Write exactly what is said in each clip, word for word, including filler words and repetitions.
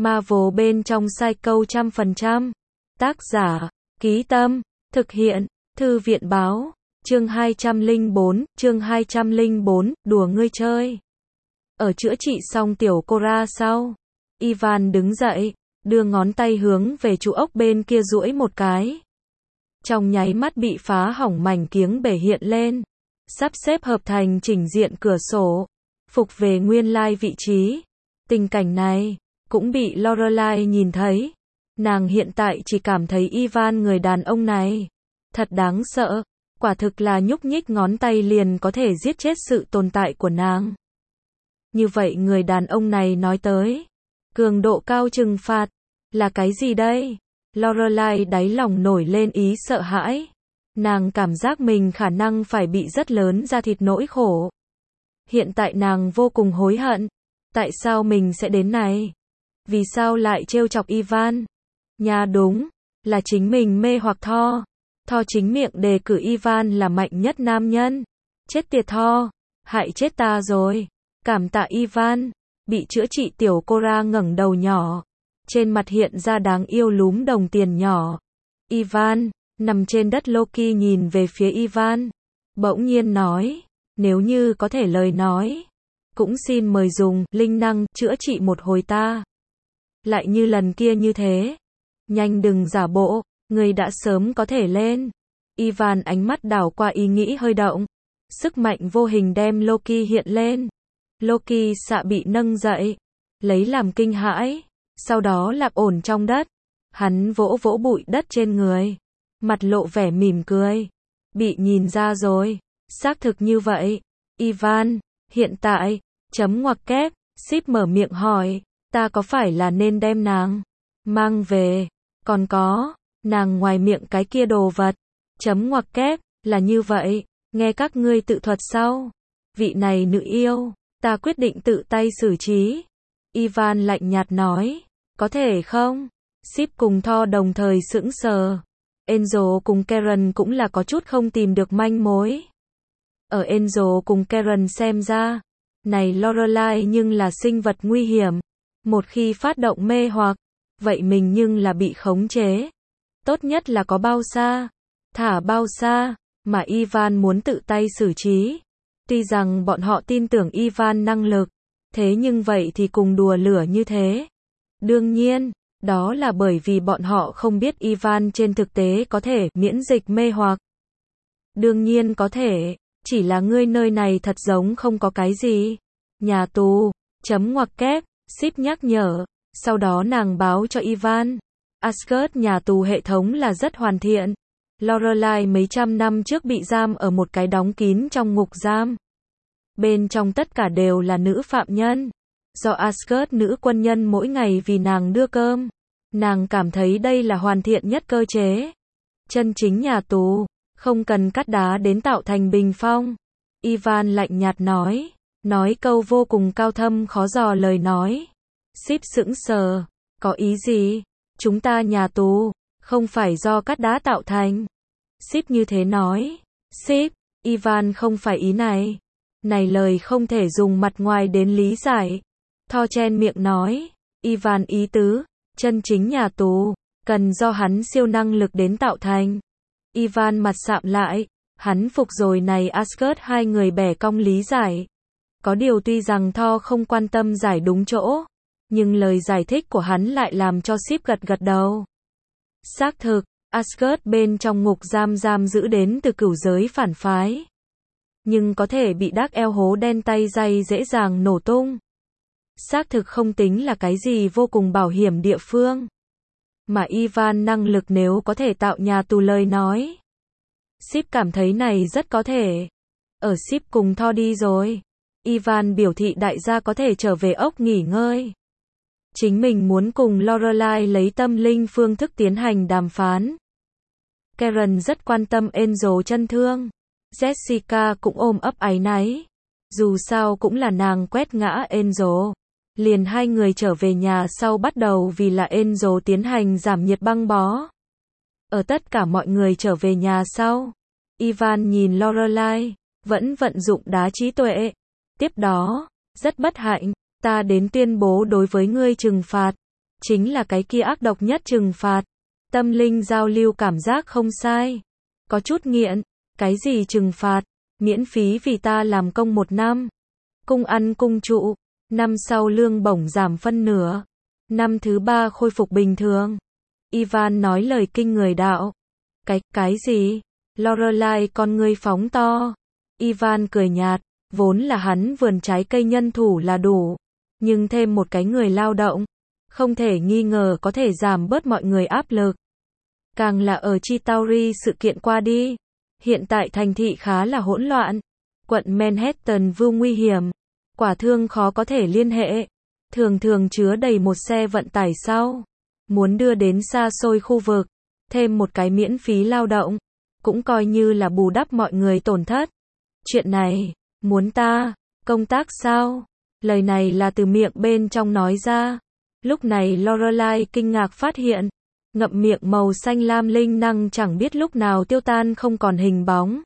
Marvel bên trong Psycho trăm phần trăm. Tác giả, Ký Tâm, thực hiện, Thư viện Báo, chương hai trăm lẻ bốn, chương hai trăm lẻ bốn, đùa ngươi chơi. Ở chữa trị xong tiểu Cora sau, Ivan đứng dậy, đưa ngón tay hướng về trụ ốc bên kia duỗi một cái. Trong nháy mắt bị phá hỏng mảnh kiếng bể hiện lên, sắp xếp hợp thành chỉnh diện cửa sổ, phục về nguyên lai vị trí. Tình cảnh này cũng bị Lorelai nhìn thấy. Nàng hiện tại chỉ cảm thấy Ivan người đàn ông này thật đáng sợ, quả thực là nhúc nhích ngón tay liền có thể giết chết sự tồn tại của nàng. Như vậy người đàn ông này nói tới cường độ cao trừng phạt là cái gì đây? Lorelai đáy lòng nổi lên ý sợ hãi. Nàng cảm giác mình khả năng phải bị rất lớn da thịt nỗi khổ. Hiện tại nàng vô cùng hối hận. Tại sao mình sẽ đến này? Vì sao lại trêu chọc Ivan? Nhà đúng, là chính mình mê hoặc Thor. Thor chính miệng đề cử Ivan là mạnh nhất nam nhân. Chết tiệt Thor, hại chết ta rồi. Cảm tạ Ivan. Bị chữa trị tiểu Cora ngẩng đầu nhỏ. Trên mặt hiện ra đáng yêu lúm đồng tiền nhỏ. Ivan, nằm trên đất Loki nhìn về phía Ivan. Bỗng nhiên nói, nếu như có thể lời nói, cũng xin mời dùng linh năng chữa trị một hồi ta. Lại như lần kia như thế. Nhanh đừng giả bộ, người đã sớm có thể lên. Ivan ánh mắt đảo qua ý nghĩ hơi động. Sức mạnh vô hình đem Loki hiện lên. Loki xạ bị nâng dậy, lấy làm kinh hãi, sau đó lạc ổn trong đất. Hắn vỗ vỗ bụi đất trên người, mặt lộ vẻ mỉm cười. Bị nhìn ra rồi, xác thực như vậy. Ivan, hiện tại, chấm ngoặc kép, Sip mở miệng hỏi, ta có phải là nên đem nàng mang về? Còn có, nàng ngoài miệng cái kia đồ vật, chấm ngoặc kép, là như vậy, nghe các ngươi tự thuật sau. Vị này nữ yêu, ta quyết định tự tay xử trí. Ivan lạnh nhạt nói, có thể không? Sip cùng Thor đồng thời sững sờ. Angel cùng Karen cũng là có chút không tìm được manh mối. Ở Angel cùng Karen xem ra, này Lorelai nhưng là sinh vật nguy hiểm. Một khi phát động mê hoặc, vậy mình nhưng là bị khống chế. Tốt nhất là có bao xa, thả bao xa, mà Ivan muốn tự tay xử trí. Tuy rằng bọn họ tin tưởng Ivan năng lực, thế nhưng vậy thì cùng đùa lửa như thế. Đương nhiên, đó là bởi vì bọn họ không biết Ivan trên thực tế có thể miễn dịch mê hoặc. Đương nhiên có thể, chỉ là ngươi nơi này thật giống không có cái gì. Nhà tù, chấm ngoặc kép, Sip nhắc nhở, sau đó nàng báo cho Ivan. Asgard nhà tù hệ thống là rất hoàn thiện. Lorelai mấy trăm năm trước bị giam ở một cái đóng kín trong ngục giam. Bên trong tất cả đều là nữ phạm nhân. Do Asgard nữ quân nhân mỗi ngày vì nàng đưa cơm. Nàng cảm thấy đây là hoàn thiện nhất cơ chế. Chân chính nhà tù, không cần cắt đá đến tạo thành bình phong. Ivan lạnh nhạt nói, nói câu vô cùng cao thâm khó dò lời nói. Sip sững sờ, có ý gì? Chúng ta nhà tù, không phải do cắt đá tạo thành. Sip như thế nói. Sip, Ivan không phải ý này. Này lời không thể dùng mặt ngoài đến lý giải. Thor chen miệng nói. Ivan ý tứ, chân chính nhà tù, cần do hắn siêu năng lực đến tạo thành. Ivan mặt sạm lại, hắn phục rồi này Asgard hai người bẻ cong lý giải. Có điều tuy rằng Thor không quan tâm giải đúng chỗ, nhưng lời giải thích của hắn lại làm cho Sip gật gật đầu. Xác thực, Asgard bên trong ngục giam giam giữ đến từ cửu giới phản phái. Nhưng có thể bị Dark Elf hố đen tay dây dễ dàng nổ tung. Xác thực không tính là cái gì vô cùng bảo hiểm địa phương. Mà Ivan năng lực nếu có thể tạo nhà tù lời nói. Sip cảm thấy này rất có thể. Ở Sip cùng Thor đi rồi. Ivan biểu thị đại gia có thể trở về ốc nghỉ ngơi. Chính mình muốn cùng Lorelai lấy tâm linh phương thức tiến hành đàm phán. Karen rất quan tâm Angel chân thương. Jessica cũng ôm ấp áy náy. Dù sao cũng là nàng quét ngã Angel. Liền hai người trở về nhà sau bắt đầu vì là Angel tiến hành giảm nhiệt băng bó. Ở tất cả mọi người trở về nhà sau, Ivan nhìn Lorelai, vẫn vận dụng đá trí tuệ. Tiếp đó, rất bất hạnh, ta đến tuyên bố đối với ngươi trừng phạt. chính là cái kia ác độc nhất trừng phạt. Tâm linh giao lưu cảm giác không sai. Có chút nghiện. Cái gì trừng phạt? Miễn phí vì ta làm công một năm. Cung ăn cung trụ. Năm sau lương bổng giảm phân nửa. Năm thứ ba khôi phục bình thường. Ivan nói lời kinh người đạo. Cái, cái gì? Lorelai con ngươi phóng to. Ivan cười nhạt. Vốn là hắn vườn trái cây nhân thủ là đủ. Nhưng thêm một cái người lao động. Không thể nghi ngờ có thể giảm bớt mọi người áp lực. Càng là ở Chitauri sự kiện qua đi. Hiện tại thành thị khá là hỗn loạn. Quận Manhattan vô nguy hiểm. Quả thương khó có thể liên hệ. Thường thường chứa đầy một xe vận tải sau. Muốn đưa đến xa xôi khu vực. Thêm một cái miễn phí lao động. Cũng coi như là bù đắp mọi người tổn thất. Chuyện này, muốn ta, công tác sao? Lời này là từ miệng bên trong nói ra. Lúc này Lorelai kinh ngạc phát hiện. Ngậm miệng màu xanh lam linh năng chẳng biết lúc nào tiêu tan không còn hình bóng.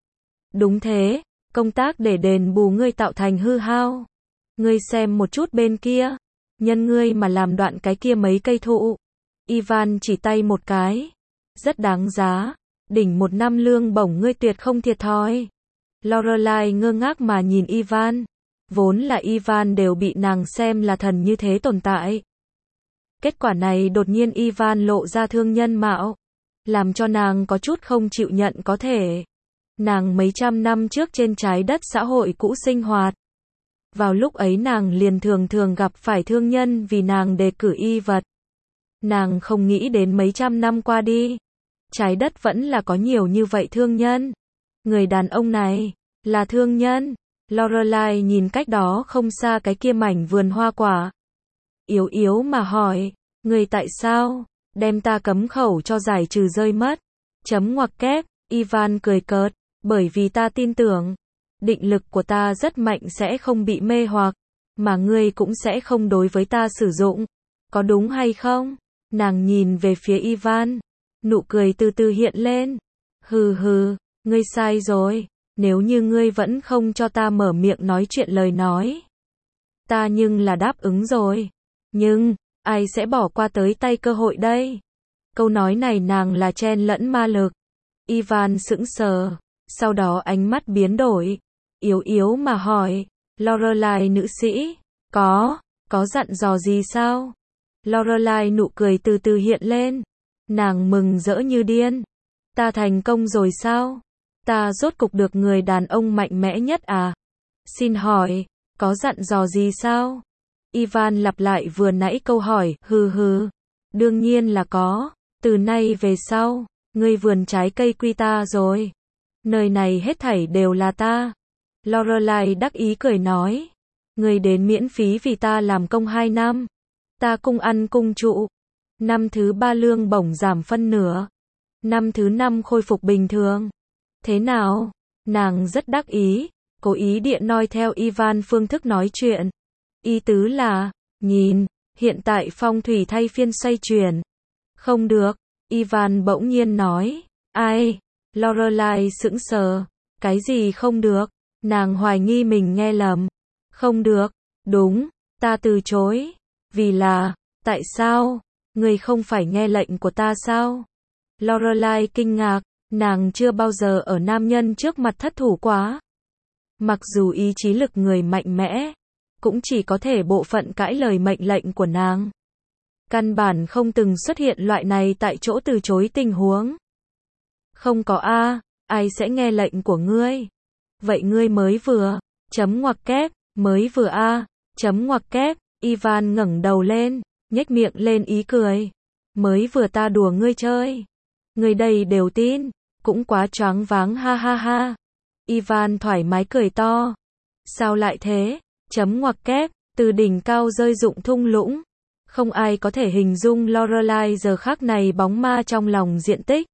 Đúng thế, công tác để đền bù ngươi tạo thành hư hao. Ngươi xem một chút bên kia. Nhân ngươi mà làm đoạn cái kia mấy cây thụ. Ivan chỉ tay một cái. Rất đáng giá. Đỉnh một năm lương bổng ngươi tuyệt không thiệt thòi. Lorelai ngơ ngác mà nhìn Ivan. Vốn là Ivan đều bị nàng xem là thần như thế tồn tại. Kết quả này đột nhiên Ivan lộ ra thương nhân mạo. Làm cho nàng có chút không chịu nhận có thể. Nàng mấy trăm năm trước trên trái đất xã hội cũ sinh hoạt. Vào lúc ấy nàng liền thường thường gặp phải thương nhân vì nàng đề cử y vật. Nàng không nghĩ đến mấy trăm năm qua đi. Trái đất vẫn là có nhiều như vậy thương nhân. Người đàn ông này, là thương nhân. Lorelai nhìn cách đó không xa cái kia mảnh vườn hoa quả. Yếu yếu mà hỏi, người tại sao, đem ta cấm khẩu cho giải trừ rơi mất. Chấm ngoặc kép, Ivan cười cợt, bởi vì ta tin tưởng. Định lực của ta rất mạnh sẽ không bị mê hoặc. Mà ngươi cũng sẽ không đối với ta sử dụng. Có đúng hay không? Nàng nhìn về phía Ivan. Nụ cười từ từ hiện lên. Hừ hừ, ngươi sai rồi. Nếu như ngươi vẫn không cho ta mở miệng nói chuyện lời nói. Ta nhưng là đáp ứng rồi. Nhưng, ai sẽ bỏ qua tới tay cơ hội đây? Câu nói này nàng là chen lẫn ma lực. Ivan sững sờ. Sau đó ánh mắt biến đổi. Yếu yếu mà hỏi. Lorelai nữ sĩ. Có, có dặn dò gì sao? Lorelai nụ cười từ từ hiện lên. Nàng mừng rỡ như điên. Ta thành công rồi sao? Ta rốt cục được người đàn ông mạnh mẽ nhất à? Xin hỏi, có dặn dò gì sao? Ivan lặp lại vừa nãy câu hỏi, hừ hừ. Đương nhiên là có. Từ nay về sau, ngươi vườn trái cây quy ta rồi. Nơi này hết thảy đều là ta. Lorelai đắc ý cười nói. Ngươi đến miễn phí vì ta làm công hai năm. Ta cung ăn cung trụ. Năm thứ ba lương bổng giảm phân nửa. Năm thứ năm khôi phục bình thường. Thế nào? Nàng rất đắc ý, cố ý điện noi theo Ivan phương thức nói chuyện. Ý tứ là, nhìn, hiện tại phong thủy thay phiên xoay chuyển. Không được, Ivan bỗng nhiên nói. Ai? Lorelai sững sờ. Cái gì không được? Nàng hoài nghi mình nghe lầm. Không được, đúng, ta từ chối. Vì là, tại sao? Ngươi không phải nghe lệnh của ta sao? Lorelai kinh ngạc. Nàng chưa bao giờ ở nam nhân trước mặt thất thủ quá. Mặc dù ý chí lực người mạnh mẽ, cũng chỉ có thể bộ phận cãi lời mệnh lệnh của nàng. Căn bản không từng xuất hiện loại này tại chỗ từ chối tình huống. Không có a, ai sẽ nghe lệnh của ngươi? Vậy ngươi mới vừa, chấm ngoặc kép, mới vừa a, chấm ngoặc kép, Ivan ngẩng đầu lên, nhếch miệng lên ý cười. Mới vừa ta đùa ngươi chơi. Ngươi đây đều tin. Cũng quá choáng váng ha ha ha. Ivan thoải mái cười to. Sao lại thế? Chấm ngoặc kép, từ đỉnh cao rơi rụng thung lũng. Không ai có thể hình dung Lorelai giờ khắc này bóng ma trong lòng diện tích.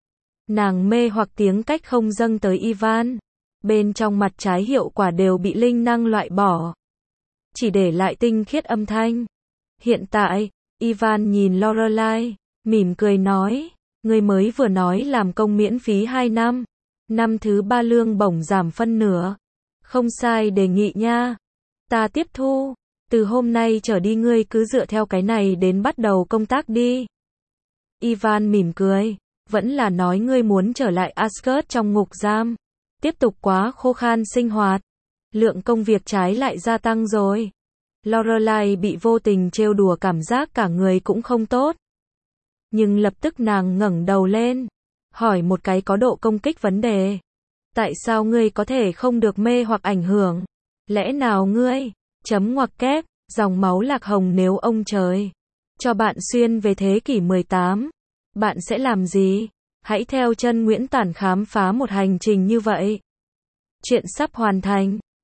Nàng mê hoặc tiếng cách không dâng tới Ivan. Bên trong mặt trái hiệu quả đều bị linh năng loại bỏ. Chỉ để lại tinh khiết âm thanh. Hiện tại, Ivan nhìn Lorelai, mỉm cười nói. Ngươi mới vừa nói làm công miễn phí hai năm. Năm thứ ba lương bổng giảm phân nửa. Không sai đề nghị nha. Ta tiếp thu. Từ hôm nay trở đi ngươi cứ dựa theo cái này đến bắt đầu công tác đi. Ivan mỉm cười. Vẫn là nói ngươi muốn trở lại Asgard trong ngục giam. Tiếp tục quá khô khan sinh hoạt. Lượng công việc trái lại gia tăng rồi. Lorelai bị vô tình trêu đùa cảm giác cả người cũng không tốt. Nhưng lập tức nàng ngẩng đầu lên. Hỏi một cái có độ công kích vấn đề. Tại sao ngươi có thể không được mê hoặc ảnh hưởng? Lẽ nào ngươi, chấm ngoặc kép, dòng máu lạc hồng nếu ông trời cho bạn xuyên về thế kỷ mười tám, bạn sẽ làm gì? Hãy theo chân Nguyễn Tản khám phá một hành trình như vậy. Chuyện sắp hoàn thành.